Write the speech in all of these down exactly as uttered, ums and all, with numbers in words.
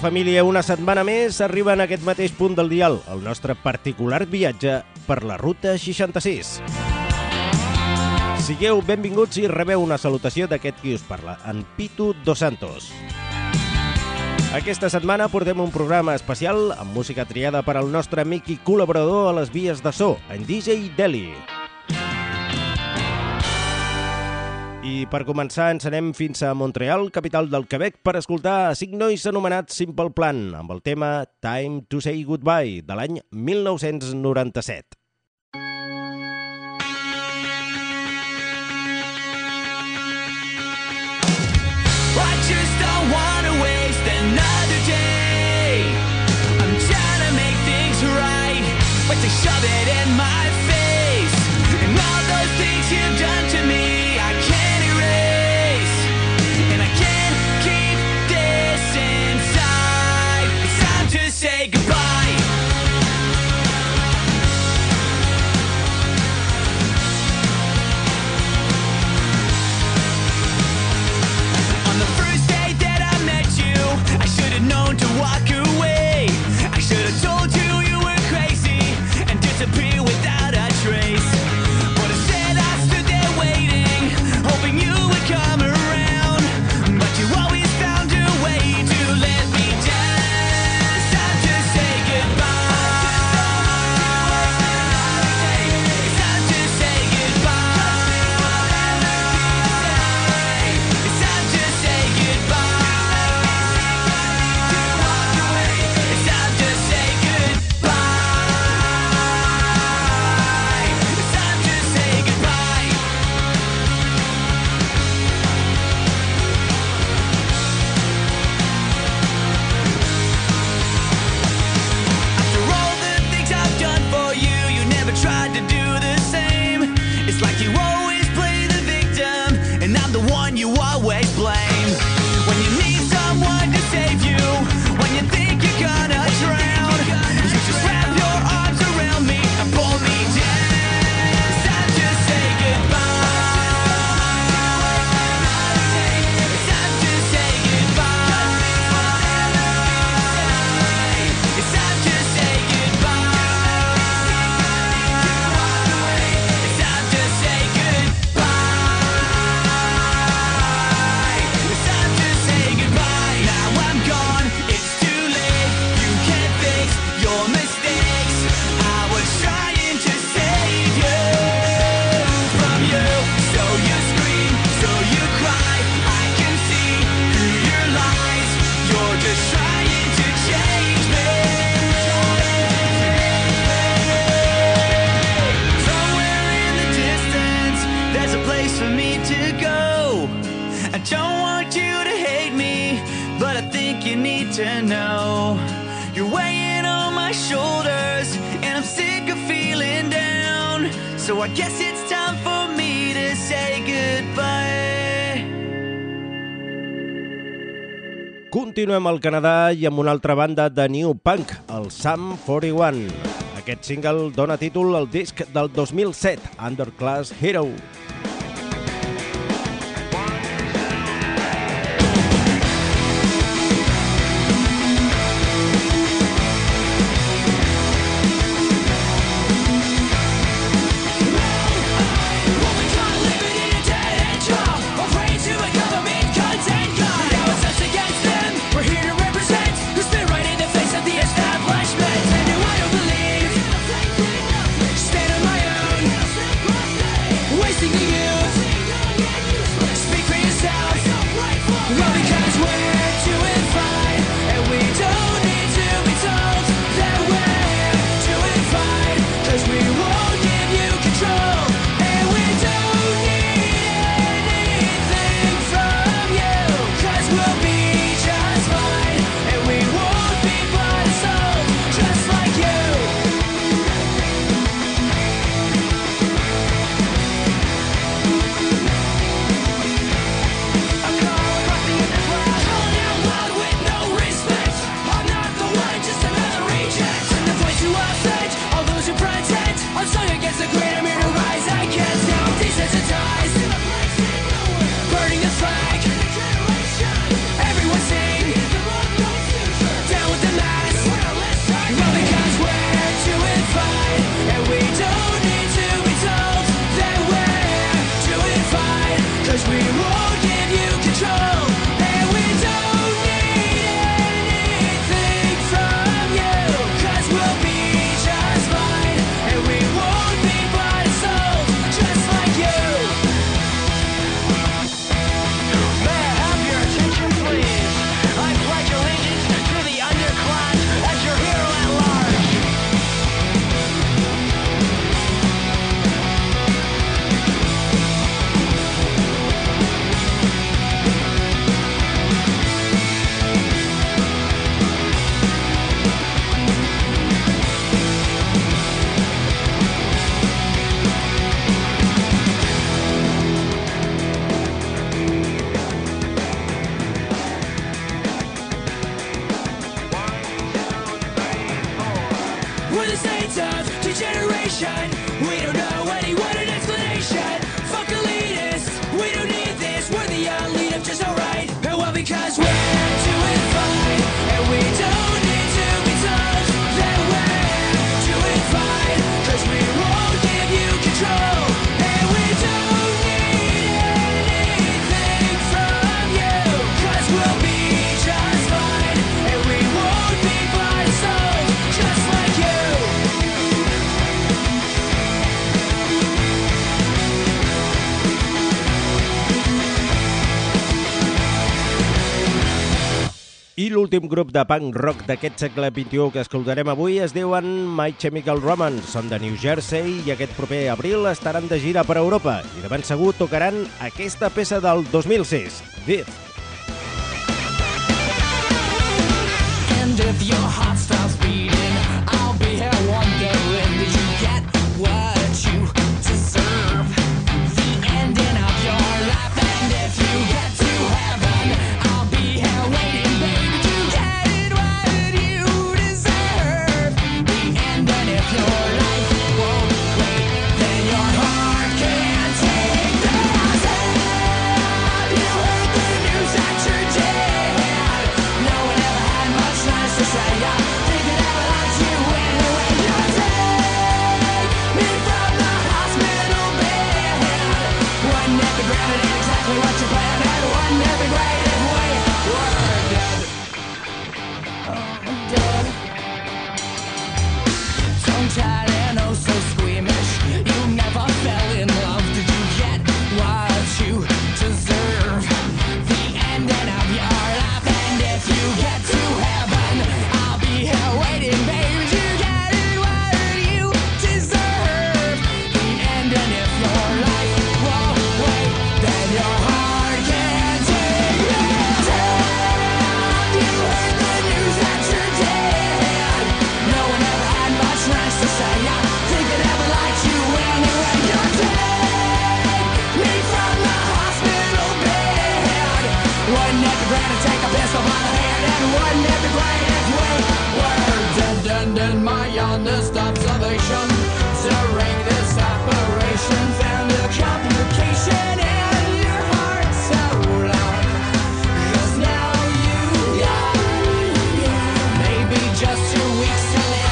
família, una setmana més arriba en aquest mateix punt del dial el nostre particular viatge per la Ruta seixanta-sis. Sigueu benvinguts i rebeu una salutació d'aquest qui us parla, en Pitu Dos Santos. Aquesta setmana portem un programa especial amb música triada per al nostre amic i col·laborador a les vies de so, en D J Deli. I per començar ens anem fins a Montreal, capital del Quebec, per escoltar a cinc nois anomenats Simple Plan, amb el tema Time to Say Goodbye, de l'any mil nou-cents noranta-set. I just don't want to waste another day. I'm trying to make things right, but they shove it in my face. And all those things you've done to me, I can't erase. And I can't keep this inside. It's time to say goodbye. On the first day that I met you, I should have known to walk away. I should have told you you were crazy and disappear without a trace. But instead I stood there waiting, hoping you would come around. But you always found a way to let me down. It's time to say goodbye. It's time to say goodbye. It's time to say goodbye. It's time to say goodbye. It's time to say goodbye. After all the things I've done for you, you never tried to do the same. It's like you always play the victim, and I'm the one you always blame. When you need someone to save you, when you think you're gonna drown, you just wrap your arms around me and pull me down. It's time to say goodbye. It's time to say goodbye. It's time to say goodbye. It's time to say goodbye. It's time to say goodbye. Now I'm gone, it's too late. You can't fix your mistakes. I was trying to save you from you. So you scream, so you cry. I can see through your lies. You're just trying to change me. Somewhere in the distance, there's a place for me to go. I don't want you to hate me, but I think you need to know. You're weighing on my shoulders, and I'm sick of feeling down. So I guess it's time for me to say goodbye. Continuem al Canadà i amb una altra banda de New Punk, el Sum quaranta-u. Aquest single dona títol al disc del dos mil set, Underclass Hero. Well, we can't live it in a dead-end job. Afraid to a government content guy. Now it's us against them. We're here to represent. Who spit right in the face of the establishment. And who I don't believe. Stand on my own. Wasting the youth. We're the saints of degeneration. We don't know anyone an explanation. Fuck elitists, we don't need this. We're the elite of just alright. And well, because we're doing fine, and we don't need to be told that we're doing fine, cause we won't give you control. And we don't need anything from you, cause we'll be just fine. And we won't be bought and sold, just like you. I l'últim grup de punk rock d'aquest segle vint-i-u que escoltarem avui es diuen My Chemical Romance. Són de New Jersey i aquest proper abril estaran de gira per Europa i de ben segur tocaran aquesta peça del dos mil sis, Death. And if your heart stops beating, I'll be here wondering, did you get what you deserve? The ending of your life. And if you get to heaven, I'll be here waiting, baby. Did you get what you deserve? The ending of your life won't wait, then your heart can't take the sound. You heard the news that you're dead. No one ever had much nice to say. I think it ever liked you anyway. You take me from the hospital bed. One every granted ain't exactly what you planned, and one every great if we were dead. Oh, dead. Tongue-tied and oh so squeamish. You never fell in love. Did you get what you deserve? The ending of your life. And if you get to heaven, I'll be here waiting, baby. Did you get what you deserve? The ending of your life won't wait, then your heart can't take the sound. You heard the news that you're dead. No one ever had much nice to say. I think it ever liked you anyway. You take me from the hospital bed. One every grand and take a pistol by the hand, and one every grand if we were dead. And in my honest observation, during this operation, found a complication in your heart so loud. 'Cause now you got maybe just two weeks to live.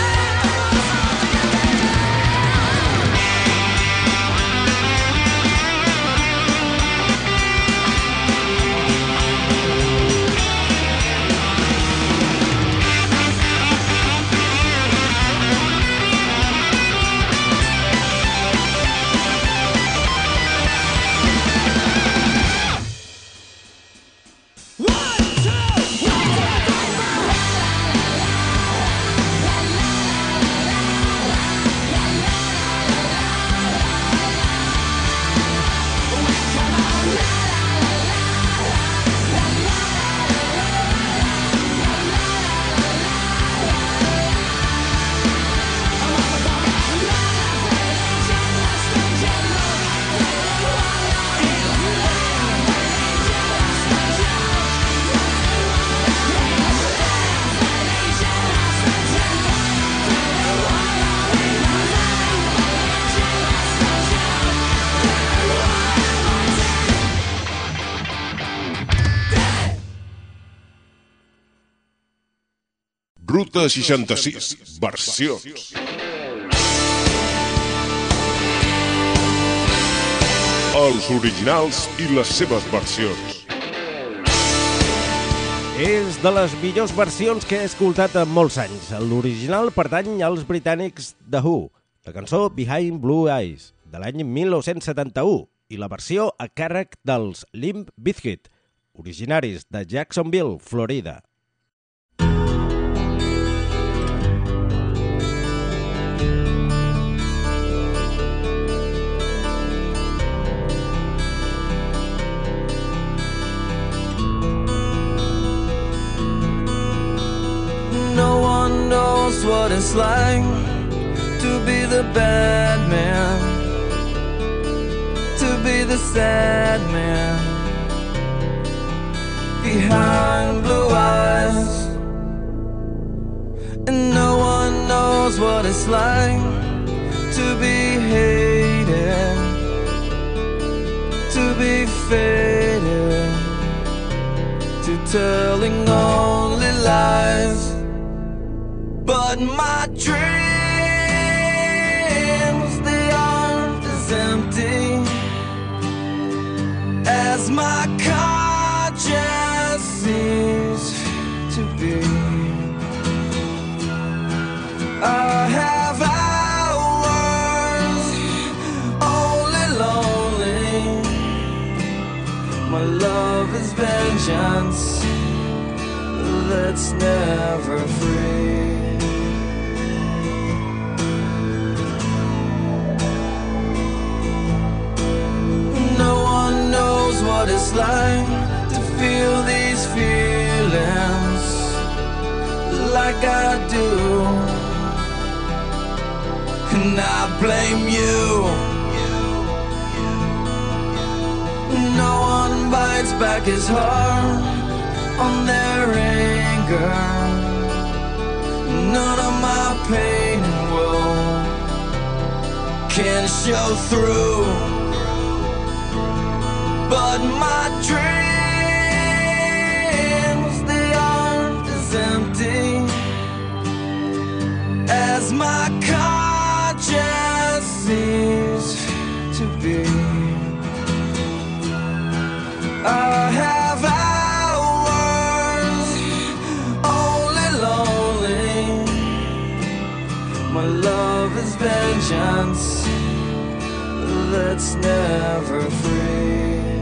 Ruta seixanta-sis, versions. Els originals i les seves versions. És de les millors versions que he escoltat en molts anys. L'original pertany als britànics The Who, la cançó Behind Blue Eyes, de l'any mil nou-cents setanta-u, i la versió a càrrec dels Limp Bizkit, originaris de Jacksonville, Florida. No one knows what it's like to be the bad man, to be the sad man behind blue eyes. And no one knows knows what it's like to be hated, to be faded, to telling only lies. But my dreams, they aren't as empty as my conscience seems to be. I have hours only lonely. My love is vengeance that's never free. No one knows what it's like to feel these feelings like I do, and I blame you. No one bites back his heart on their anger. None of my pain and woe can show through. But my dreams, they aren't as empty as my conscience seems to be. I have hours only lonely. My love is vengeance that's never free.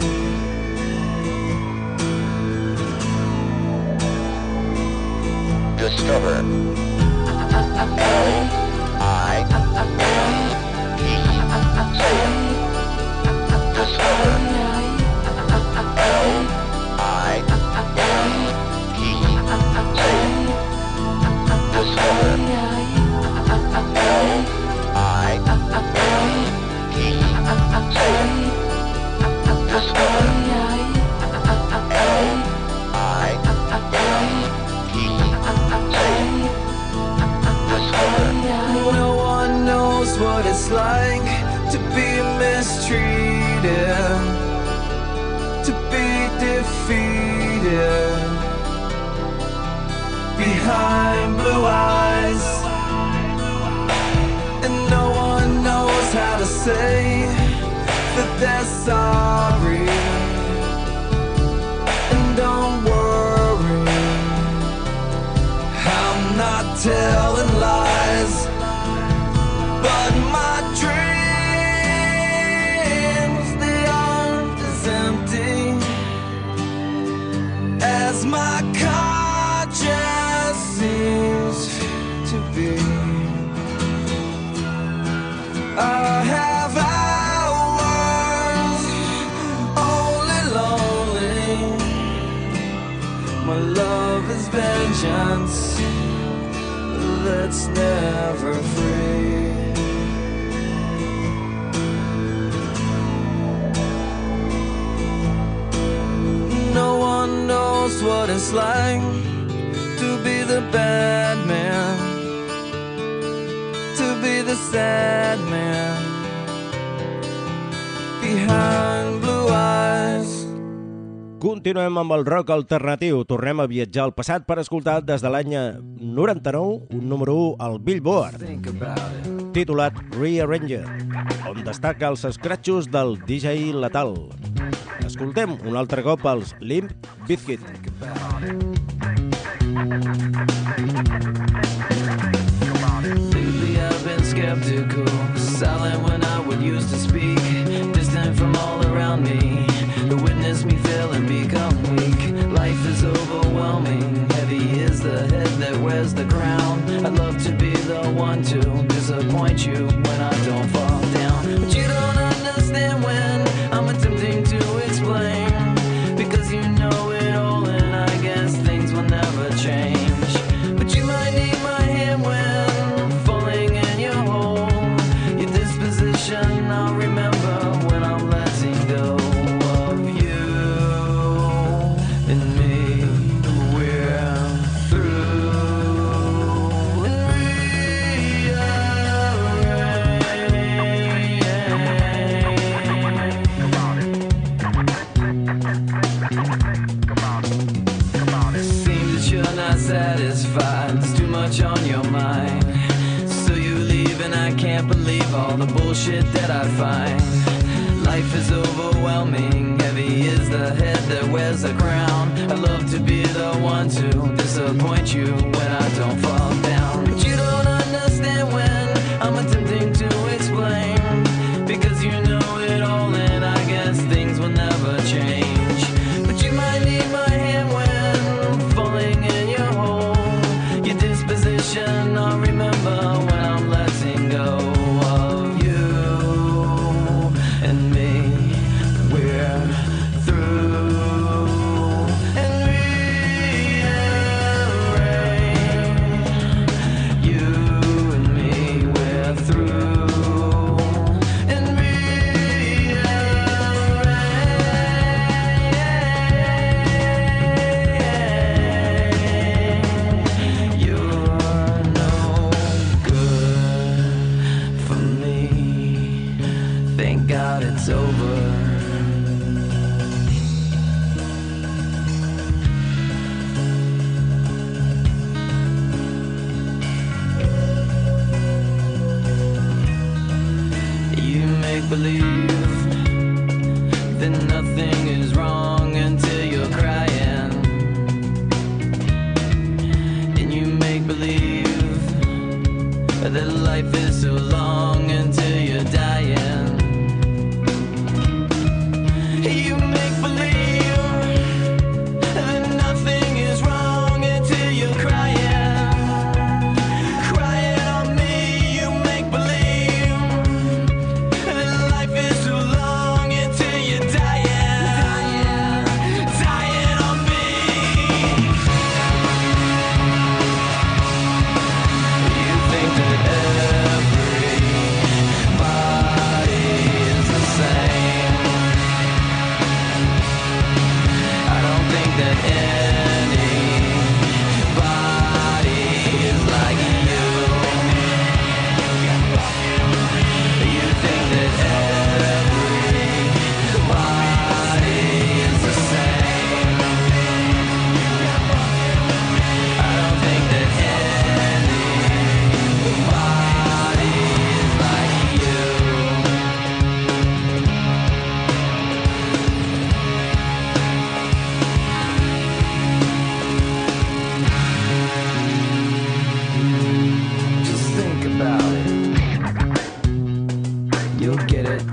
Discover. L I E. Say it. Discover. L I E. Say it. Discover. L I E. Say it. Discover. L I No one knows what it's like to be mistreated, to be defeated behind blue eyes. And no one knows how to say that they're sorry. And don't worry, I'm not telling lies. But my dreams, they aren't as empty as my conscience seems to be. I have hours only lonely. My love is vengeance that's never free. No one knows what it's like to be the bad man, to be the sad man behind blue eyes. Continuem amb el rock alternatiu. Tornem a viatjar al passat per escoltar des de l'any noranta-nou un número u al Billboard, titulat Rearranger, on destaca els escratxos del D J Lethal. Escoltem un altre cop els Limp Bizkit. Lately I've been skeptical, silent when I would used to speak, distant from all around me. The witness me fail and become weak. Life is overwhelming, heavy is the head that wears the crown. I'd love to be the one to disappoint you when I don't fall down, but you don't understand when I'm attempting to explain, because you know it all and I guess things will never change. But you might need my hand when falling in your hole. Your disposition I'll remember when I'm letting go of you and me. We're through and and I can't believe all the bullshit that I find. Life is overwhelming, heavy is the head that wears a crown. I love to be the one to disappoint you when I don't fall down. But you don't understand when I'm attempting to explain, because you know it all and I guess things will never change. But you might need my hand when falling in your hole. Your disposition I'll remember when I'm letting go of you and me. We're through and rearrange. You and me, we're through and rearrange. You're no good for me. Thank God it's over. You make believe that nothing is wrong until you're crying, and you make believe that life is so long until you're dying. You make believe that nothing is wrong until you're crying, crying on me. You make believe that life is so long until you're dying, dying on me. You think that everybody is the same. I don't think that anybody is like you. You think that everybody is the same. I don't think that anybody is like you. Just think about it. You'll get it.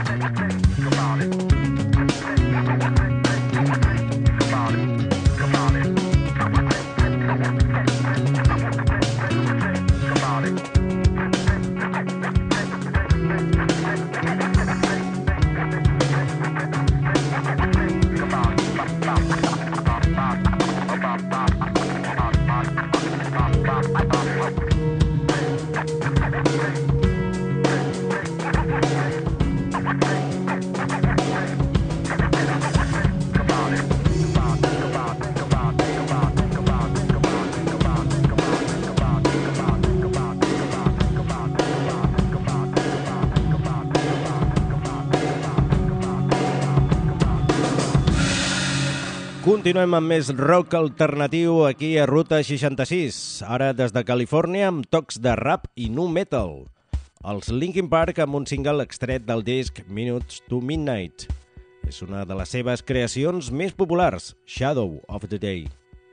Continuem amb més rock alternatiu aquí a Ruta seixanta-sis, ara des de Califòrnia amb tocs de rap i nu metal. Els Linkin Park amb un single extret del disc Minutes to Midnight. És una de les seves creacions més populars, Shadow of the Day.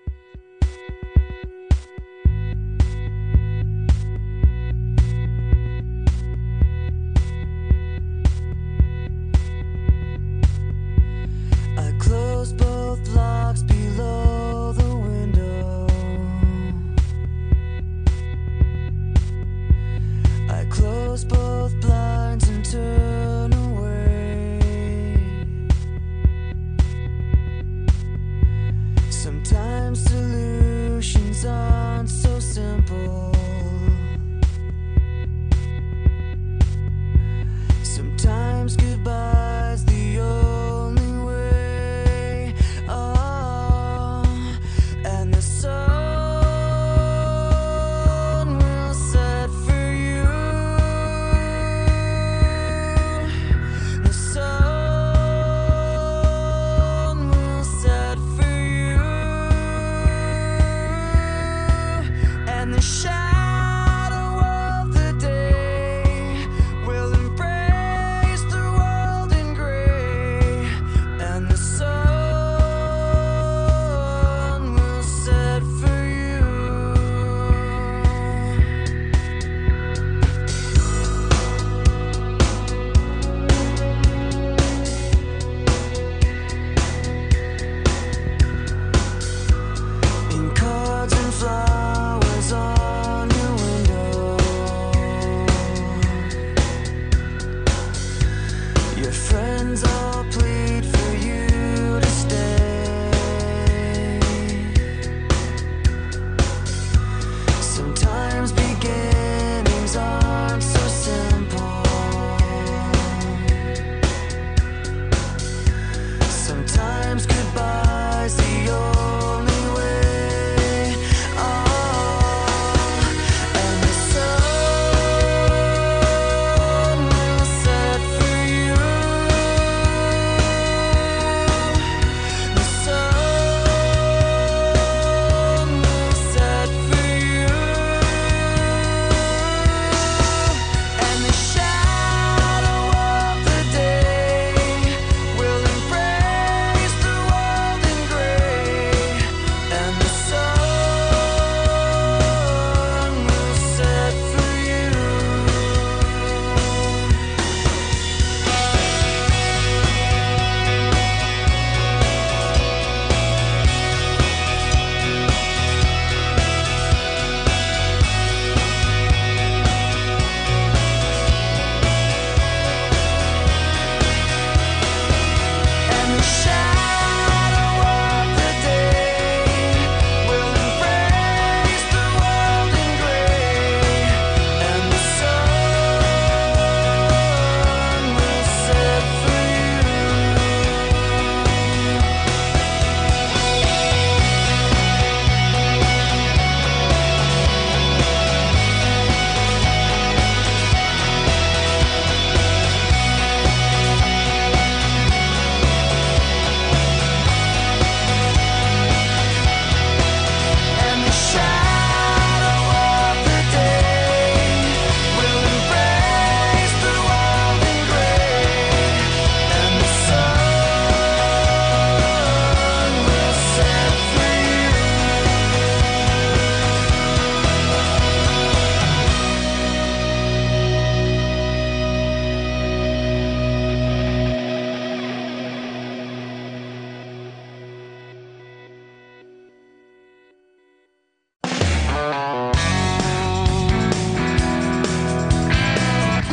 I closed both locks below the window. I closed both blinds and turned away. Sometimes solutions aren't so simple. Sometimes goodbye's the only way. Oh, and the sun will set for you.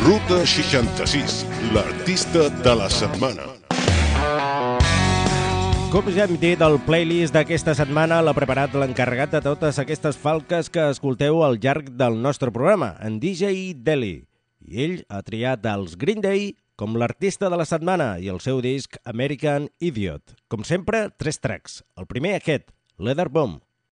Ruta seixanta-sis, l'artista de la setmana. Com ja hem dit, el playlist d'aquesta setmana l'ha preparat l'encarregat de totes aquestes falques que escolteu al llarg del nostre programa, en D J Deli. I ell ha triat els Green Day com l'artista de la setmana i el seu disc American Idiot. Com sempre, tres tracks. El primer aquest, Leather Bomb.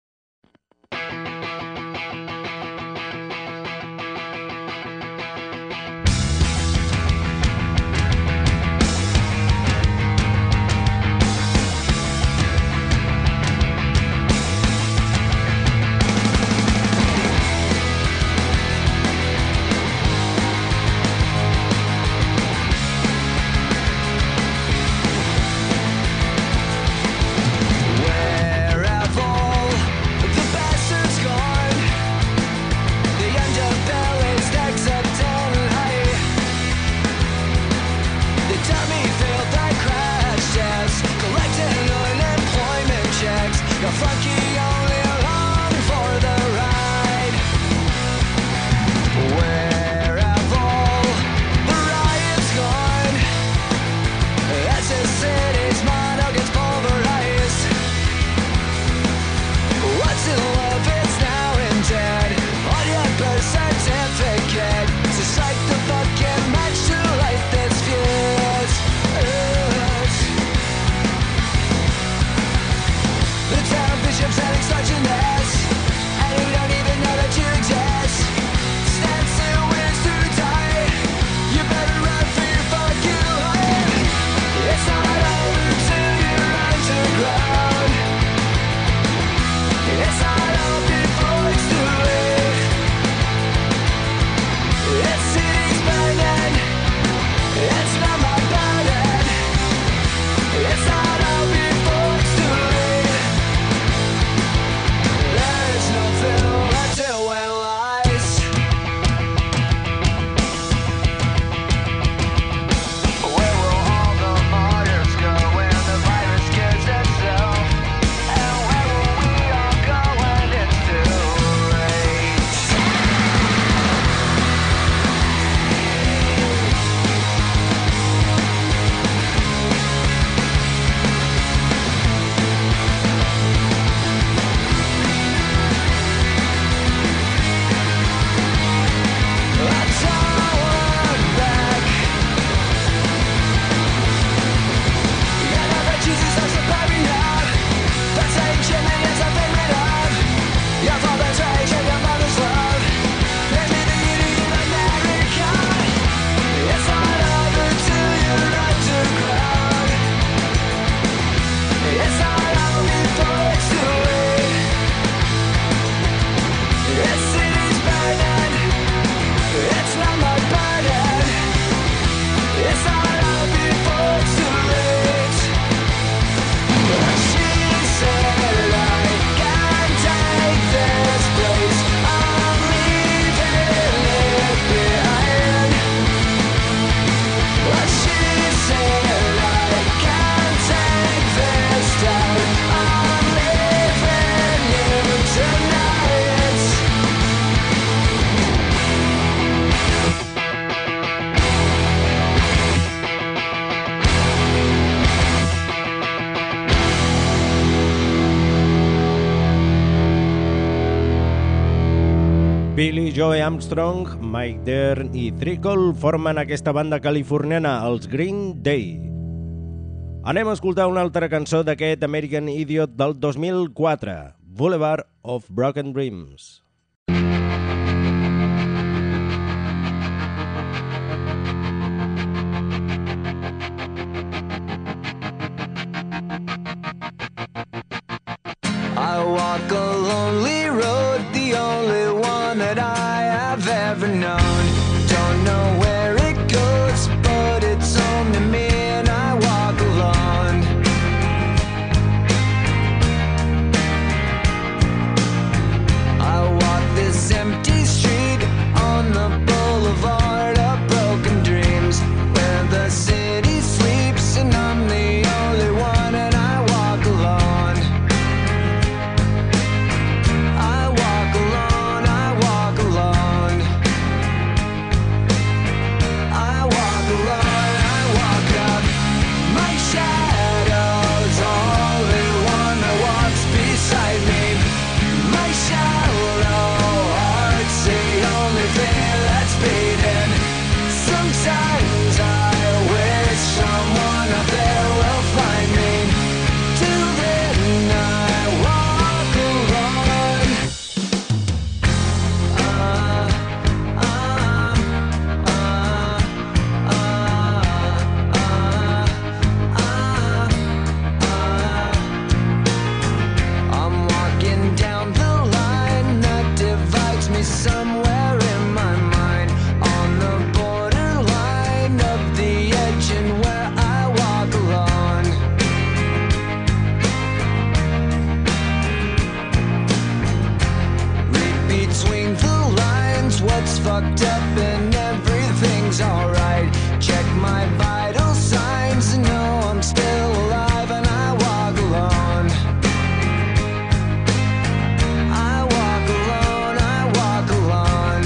Billy Joe Armstrong, Mike Dern i Trickle formen aquesta banda californiana, els Green Day. Anem a escoltar una altra cançó d'aquest American Idiot del dos mil quatre, Boulevard of Broken Dreams. I walk a lonely road, the only one that I have ever known. Don't know where it goes, but it's home to me and I walk alone. I walk this empty street on the boulevard of broken dreams, where the city sleeps and I'm the only one and I walk alone. I walk alone, I walk alone. locked up and everything's alright. Check my vital signs and know I'm still alive, and I walk alone. I walk alone, I walk alone.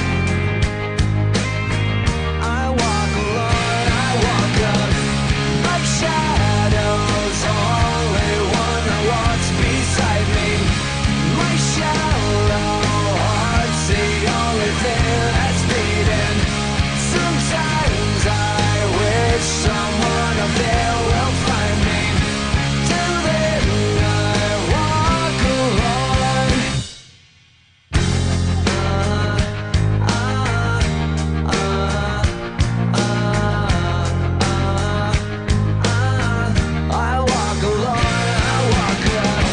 I walk alone, I walk up. My shadow's only one that walks beside me. My shallow heart's the only thing that's beating. Sometimes I wish someone up there will find me. Till then I walk alone. Ah, ah, ah, ah, ah. I walk alone, I walk alone.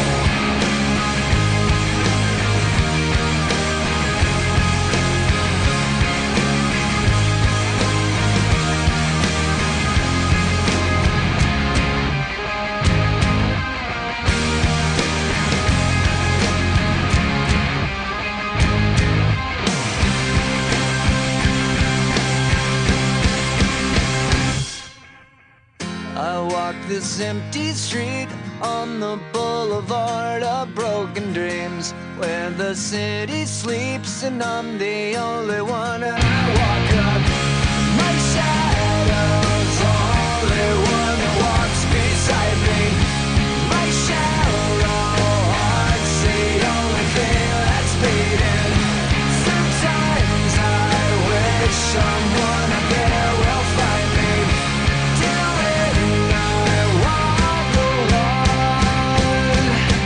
I walk this empty street on the boulevard of broken dreams, where the city sleeps and I'm the only one. And I walk up. My shadow's only one that walks beside me. My shallow heart's the only thing that's beating. Sometimes I wish someone up there will find me. Till then I walk alone.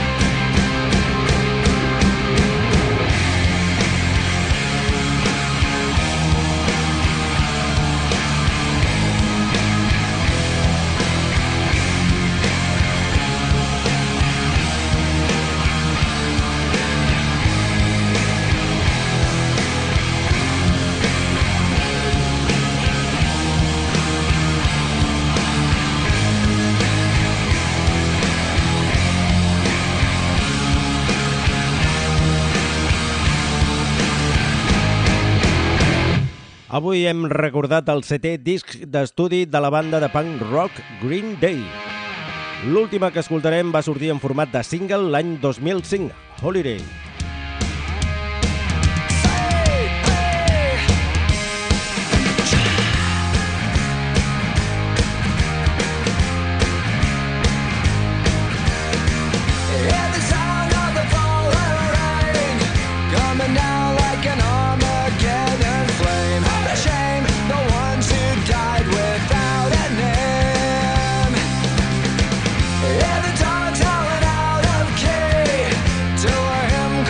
Avui hem recordat el setè disc d'estudi de la banda de punk rock Green Day. L'última que escoltarem va sortir en format de single l'any dos mil cinc, Holiday. Hear the sound of the falling rain coming down like an Armageddon flame. The shame, the ones who died without a name. Hear the dogs howling out of key to a hymn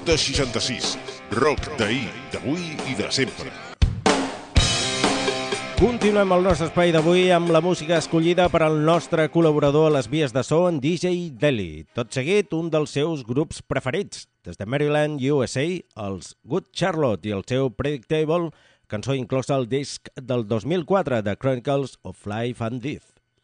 Ruta seixanta-sis. Rock d'ahir, d'avui i de sempre. Continuem el nostre espai d'avui amb la música escollida per al nostre col·laborador a les vies de so, en D J Deli. Tot seguit, un dels seus grups preferits. Des de Maryland, U S A, els Good Charlotte i el seu Predictable, cançó inclosa al disc del dos mil quatre de Chronicles of Life and Death.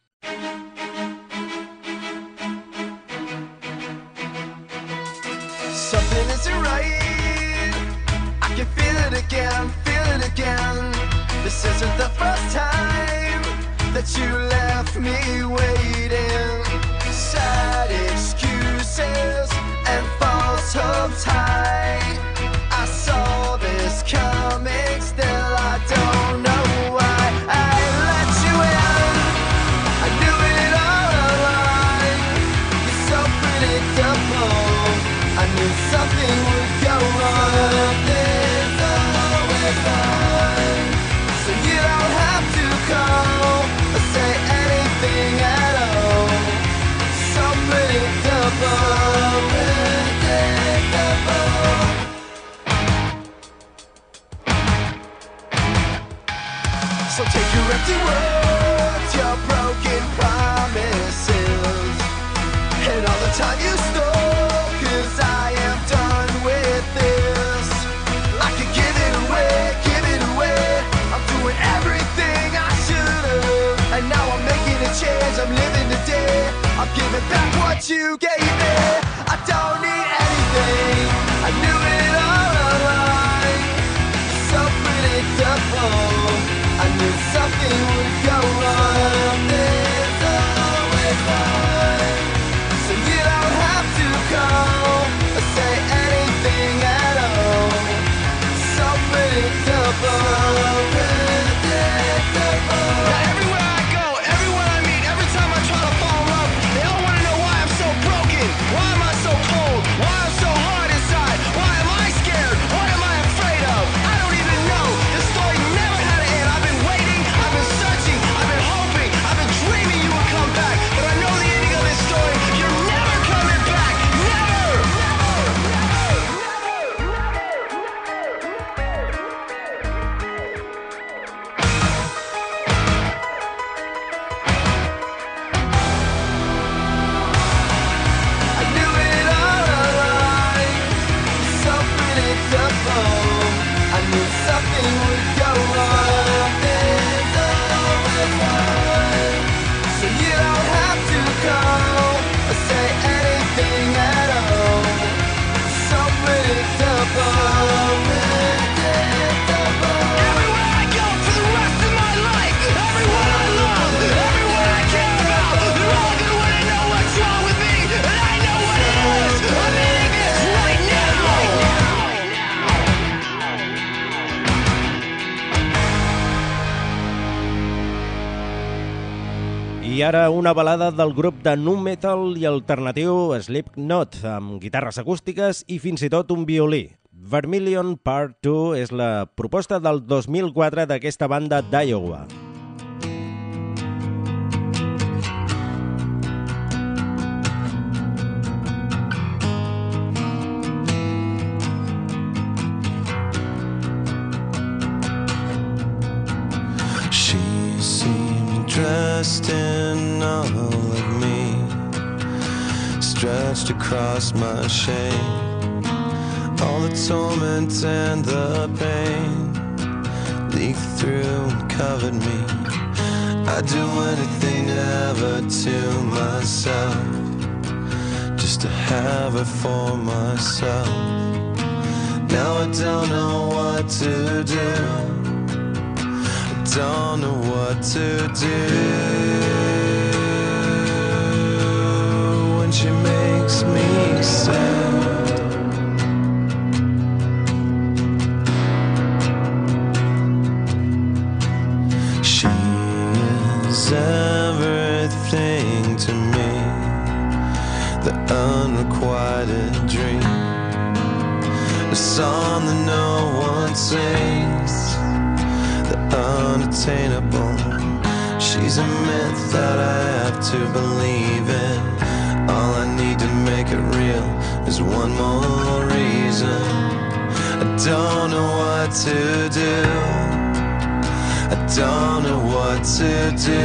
Something isn't right. I can feel it again, feel it again. This isn't the first time that you left me waiting. Sad excuses and false hopes high. I saw this coming, still I don't know why I let you in. I knew it all along. You're so predictable. I knew something would go wrong. It's always fine. So you don't have to call or say anything at all. So predictable, predictable. So take your empty words, your broken promises, and all the time you stole, 'cause I am done with this. I could give it away, give it away. I'm doing everything I should've, and now I'm making a change. I'm living today. I'm giving back what you gave me. I don't need anything. I knew it all along. So predictable. I knew something would go wrong. It's always fine. So you don't have to call or say anything at all. So predictable, predictable. Now everywhere I go, everyone I meet, every time I try to fall in love, they all want to know why I'm so broken. Why am I so cold? Why I'm so hard inside? Why am I scared? What am I afraid of? I don't even know. The story never had an end. I've been waiting, I've been searching, I've been hoping, I've been dreaming you would come back. But I know the ending of this story. You're never coming back. Never! I knew it all along. So predictable. I knew something would go wrong. It's always fine. So you don't have to call or say anything at all. So predictable, predictable. Everywhere I go for the rest of my life, everyone I love, everyone I care about, they're all gonna wanna know what's wrong with me, and I know what it is. I'm ending this right now. I ara una balada del grup de nu metal i alternatiu Slipknot, amb guitarres acústiques i fins i tot un violí. Vermilion Part dos és la proposta del dos mil quatre d'aquesta banda d'Iowa. She seemed dressed in all of me, stretched across my shame. All the torment and the pain leaked through and covered me. I'd do anything ever to myself, just to have her for myself. Now I don't know what to do, don't know what to do when she makes me sad. She is everything to me, the unrequited dream, a song that no one sings, the unattainable. She's a myth that I have to believe in, all I need to make it real real is one more reason. I don't know what to do. I don't know what to do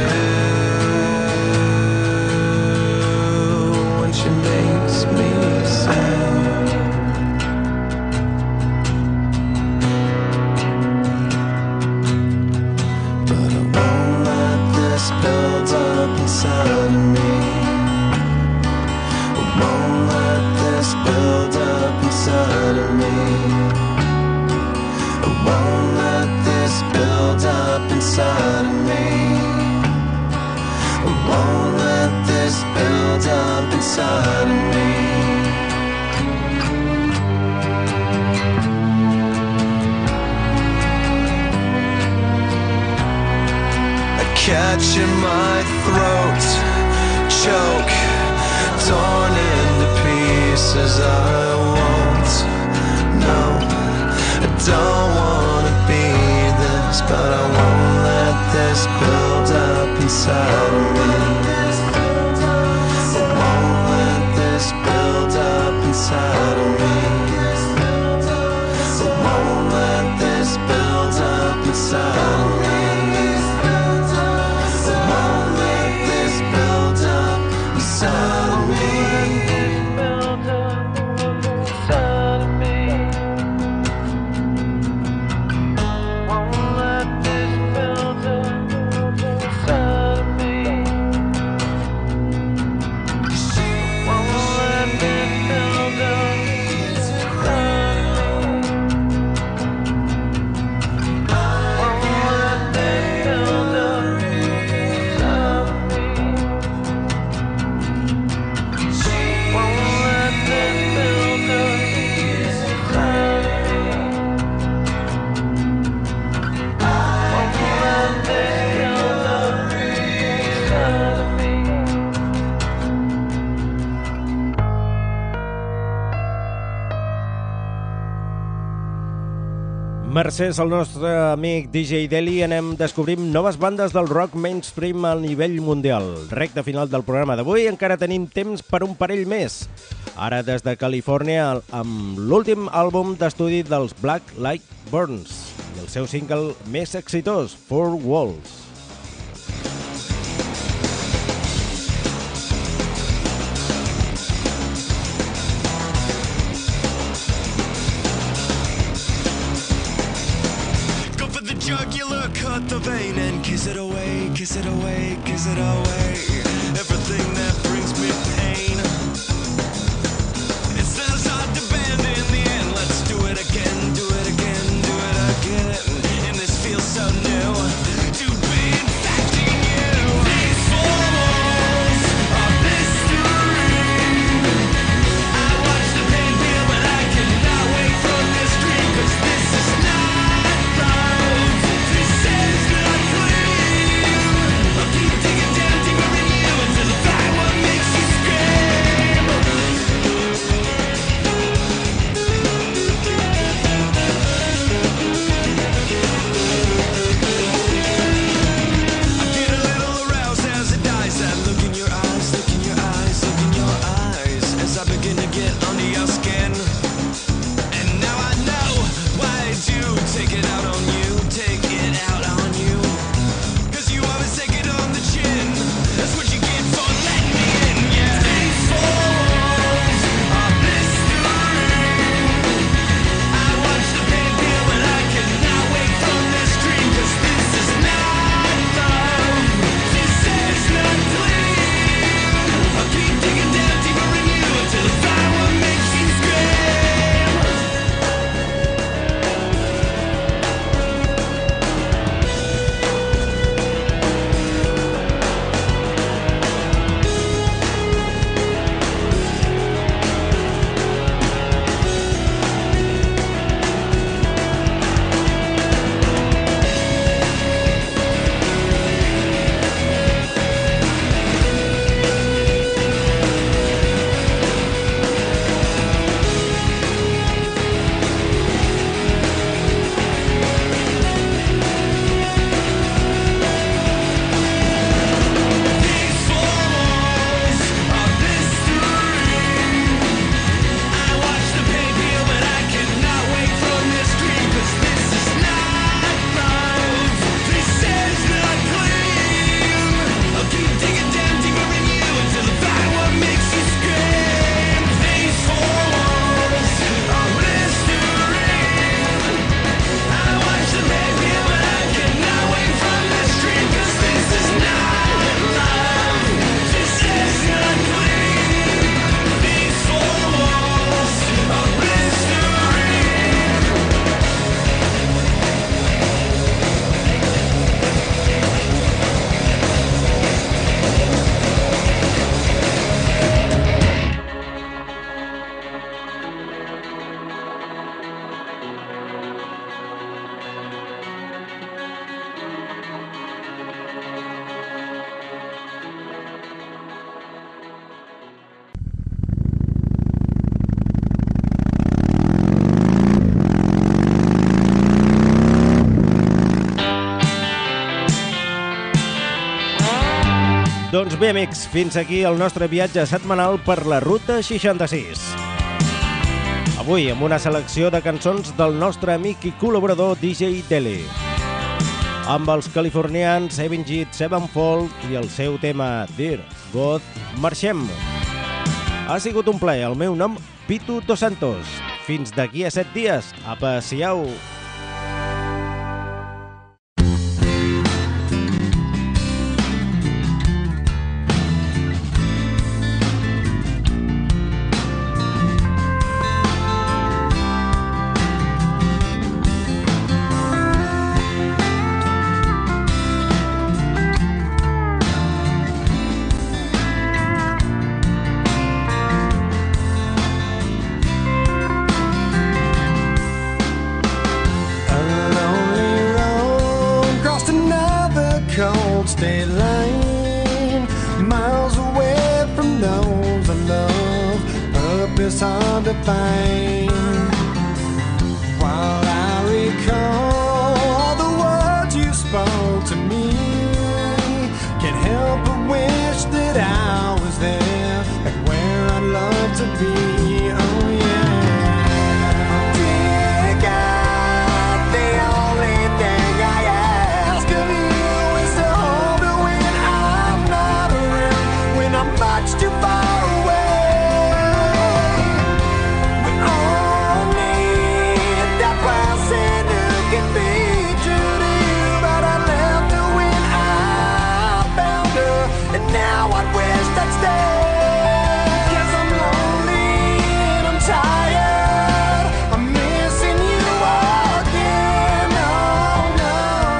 when she makes me sad. But I won't let this build up inside of me. I won't let this build up inside of me. I won't let this build up inside of me. I won't let this build up inside of me. I catch in my throat, choke, torn into pieces. I won't, no, I don't wanna be this, but I won't let this build up inside of me. I won't let this build up inside of me. I won't let this build up inside of me. I won't let this build up inside of me. Mercès al nostre amic D J Deli anem descobrint noves bandes del rock mainstream a nivell mundial. Recte final del programa d'avui, encara tenim temps per un parell més. Ara des de Califòrnia amb l'últim àlbum d'estudi dels Black Light Burns i el seu single més exitós, Four Walls. Jugular, cut the vein and kiss it away, kiss it away, kiss it away. Everything that brings me pain. It's not as hard to bend in the end. Let's do it again, do it again, do it again. And this feels so new to be infecting you. These four walls are mystery. I watch the pain peel, but I cannot wake from this dream, 'cause this is not love. This is not clean. I'll keep digging down deeper in the Doncs bé, amics, fins aquí el nostre viatge setmanal per la Ruta seixanta-sis. Avui amb una selecció de cançons del nostre amic i col·laborador D J Deli, amb els californians Avenged Sevenfold i el seu tema Dear God, marxem. Ha sigut un plaer. El meu nom, Pitu Dos Santos. Fins d'aquí a set dies. Apa, siau! State line, miles away from those I love, purpose hard to find. While I recall all the words you spoke to me, can't help but wish that I was there, and where I'd love to be. Oh yeah, dear God, the only thing I ask of you is to hold her when I'm not around, when I'm much too far away. We all need that person who can be true to you, but I left her when I found her, and now I wish I'd stay. 'Cause I'm lonely and I'm tired, I'm missing you again. Oh no.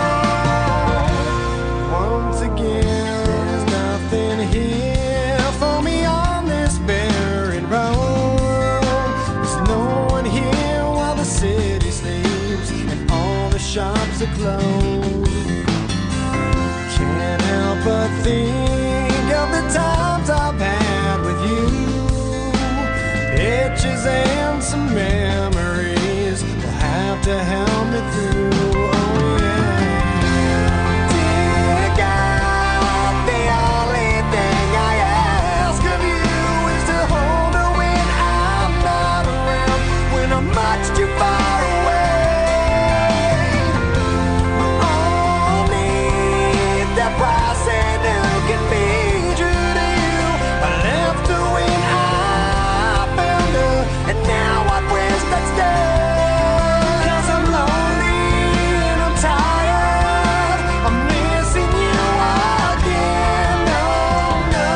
Once again, there's nothing here for me on this barren road. There's no one here while the city sleeps and all the shops are closed. Can't help but think of the times I've had with you, pictures and some memories will have to help me through. Oh yeah, dear God, the only thing I ask of you is to hold her when I'm not around, when I'm much too far away. We all need that person who can be true to you. I left her when I found her, and now I wish I'd stay. 'Cause I'm lonely and I'm tired, I'm missing you again. No, no.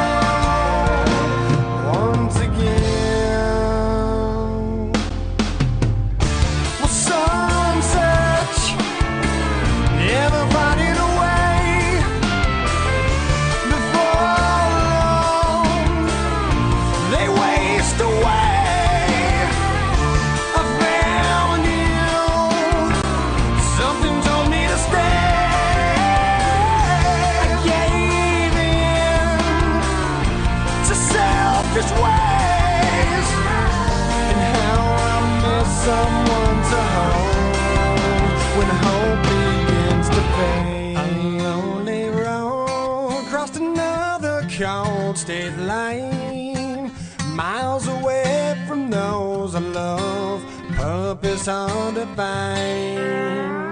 Once again. Well, some search, never finding a way. Before long, they waste away. I found you, something told me to stay. I gave in to selfish ways, and how I miss someone to hold when hope begins to fade. A lonely road crossed another cold state line, miles away from those I love, purpose hard to find.